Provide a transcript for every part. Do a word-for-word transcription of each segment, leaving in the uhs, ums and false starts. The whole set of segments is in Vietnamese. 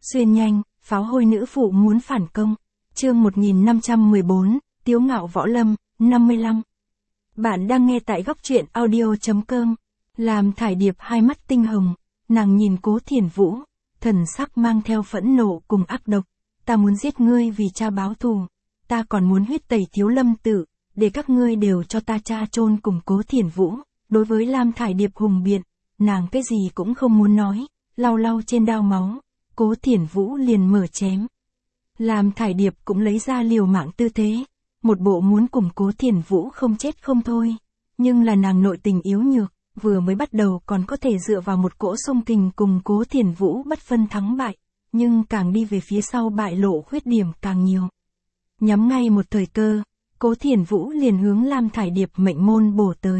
Xuyên nhanh, pháo hôi nữ phụ muốn phản công. Chương một nghìn năm trăm mười bốn, Tiếu ngạo võ lâm, năm mươi lăm. Bạn đang nghe tại góc truyện audio.com. Làm Thải Điệp hai mắt tinh hồng, nàng nhìn Cố Thiền Vũ, thần sắc mang theo phẫn nộ cùng ác độc. Ta muốn giết ngươi vì cha báo thù, ta còn muốn huyết tẩy Thiếu Lâm Tự, để các ngươi đều cho ta cha chôn cùng Cố Thiền Vũ. Đối với Lam Thải Điệp hùng biện, nàng cái gì cũng không muốn nói, lau lau trên đao máu, Cố Thiền Vũ liền mở chém. Lam Thải Điệp cũng lấy ra liều mạng tư thế, một bộ muốn cùng Cố Thiền Vũ không chết không thôi, nhưng là nàng nội tình yếu nhược, vừa mới bắt đầu còn có thể dựa vào một cỗ xung kình cùng Cố Thiền Vũ bất phân thắng bại, nhưng càng đi về phía sau bại lộ khuyết điểm càng nhiều. Nhắm ngay một thời cơ, Cố Thiền Vũ liền hướng Lam Thải Điệp mệnh môn bổ tới.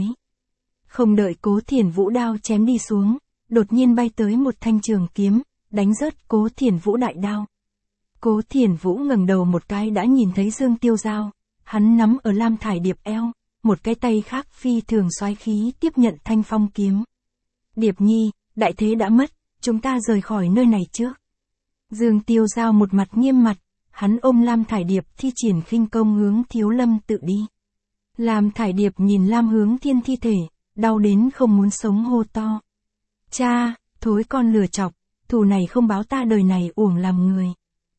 Không đợi Cố Thiền Vũ đao chém đi xuống, đột nhiên bay tới một thanh trường kiếm, đánh rớt Cố Thiền Vũ đại đao. Cố Thiền Vũ ngẩng đầu một cái đã nhìn thấy Dương Tiêu Giao, hắn nắm ở Lam Thải Điệp eo, một cái tay khác phi thường soái khí tiếp nhận thanh phong kiếm. Điệp nhi, đại thế đã mất, chúng ta rời khỏi nơi này trước. Dương Tiêu Giao một mặt nghiêm mặt, hắn ôm Lam Thải Điệp thi triển khinh công hướng Thiếu Lâm Tự đi. Lam Thải Điệp nhìn Lam Hướng Thiên thi thể, đau đến không muốn sống hô to. Cha, thối con lừa chọc, thù này không báo ta đời này uổng làm người.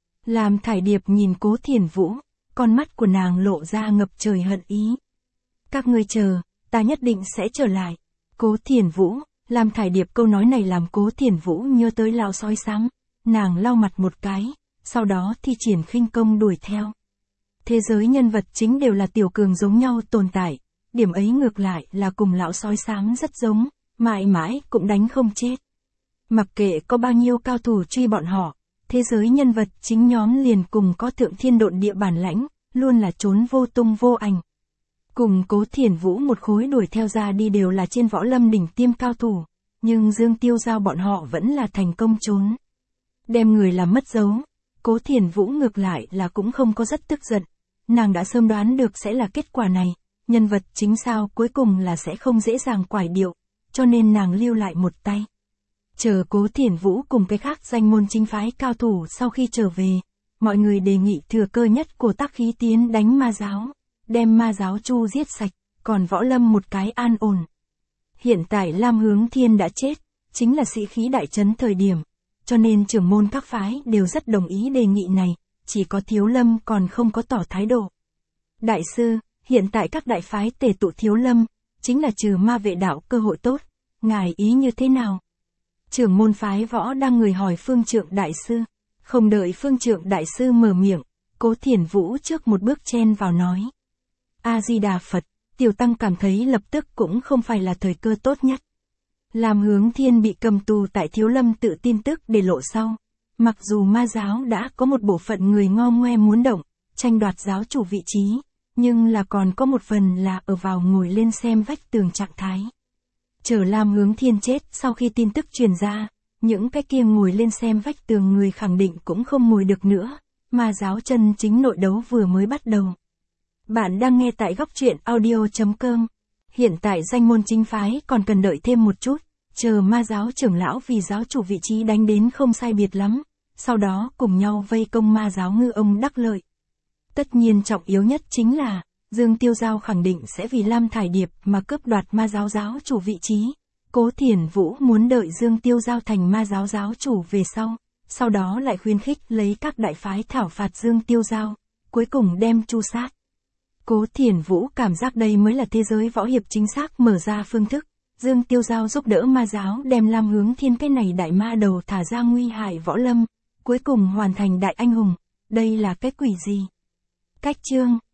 Lam Thải Điệp nhìn Cố Thiền Vũ, con mắt của nàng lộ ra ngập trời hận ý. Các ngươi chờ, ta nhất định sẽ trở lại. Cố Thiền Vũ, Lam Thải Điệp câu nói này làm Cố Thiền Vũ nhớ tới lão sói xám, nàng lau mặt một cái, sau đó thi triển khinh công đuổi theo. Thế giới nhân vật chính đều là tiểu cường giống nhau tồn tại, điểm ấy ngược lại là cùng lão sói xám rất giống, mãi mãi cũng đánh không chết. Mặc kệ có bao nhiêu cao thủ truy bọn họ, thế giới nhân vật chính nhóm liền cùng có thượng thiên độn địa bản lãnh, luôn là trốn vô tung vô ảnh. Cùng Cố Thiền Vũ một khối đuổi theo ra đi đều là trên võ lâm đỉnh tiêm cao thủ, nhưng Dương Tiêu Giao bọn họ vẫn là thành công trốn. Đem người làm mất dấu, Cố Thiền Vũ ngược lại là cũng không có rất tức giận, nàng đã sớm đoán được sẽ là kết quả này, nhân vật chính sao cuối cùng là sẽ không dễ dàng quải điệu, cho nên nàng lưu lại một tay. Chờ Cố Thiền Vũ cùng cái khác danh môn chính phái cao thủ sau khi trở về, mọi người đề nghị thừa cơ nhất của tác khí tiến đánh ma giáo, đem ma giáo chu giết sạch, còn võ lâm một cái an ổn. Hiện tại Lam Hướng Thiên đã chết, chính là sĩ khí đại trấn thời điểm, cho nên trưởng môn các phái đều rất đồng ý đề nghị này, chỉ có Thiếu Lâm còn không có tỏ thái độ. Đại sư, hiện tại các đại phái tề tụ Thiếu Lâm, chính là trừ ma vệ đạo cơ hội tốt, ngài ý như thế nào? Trưởng môn phái võ đang người hỏi Phương Trượng đại sư, không đợi Phương Trượng đại sư mở miệng, Cố Thiền Vũ trước một bước chen vào nói. A-di-đà Phật, tiểu tăng cảm thấy lập tức cũng không phải là thời cơ tốt nhất. Lam Hướng Thiên bị cầm tù tại Thiếu Lâm Tự tin tức để lộ sau, mặc dù ma giáo đã có một bộ phận người ngo ngoe muốn động, tranh đoạt giáo chủ vị trí, nhưng là còn có một phần là ở vào ngồi lên xem vách tường trạng thái. Chờ Lam Hướng Thiên chết sau khi tin tức truyền ra, những cái kia ngồi lên xem vách tường người khẳng định cũng không ngồi được nữa, ma giáo chân chính nội đấu vừa mới bắt đầu. Bạn đang nghe tại góc truyện audio.com. Hiện tại danh môn chính phái còn cần đợi thêm một chút, chờ ma giáo trưởng lão vì giáo chủ vị trí đánh đến không sai biệt lắm, sau đó cùng nhau vây công ma giáo ngư ông đắc lợi. Tất nhiên trọng yếu nhất chính là, Dương Tiêu Giao khẳng định sẽ vì Lam Thải Điệp mà cướp đoạt ma giáo giáo chủ vị trí. Cố Thiền Vũ muốn đợi Dương Tiêu Giao thành ma giáo giáo chủ về sau, sau đó lại khuyến khích lấy các đại phái thảo phạt Dương Tiêu Giao, cuối cùng đem tru sát. Cố Thiền Vũ cảm giác đây mới là thế giới võ hiệp chính xác mở ra phương thức. Dương Tiêu Giao giúp đỡ ma giáo đem Lam Hướng Thiên cái này đại ma đầu thả ra nguy hại võ lâm, cuối cùng hoàn thành đại anh hùng. Đây là cái quỷ gì? Cách chương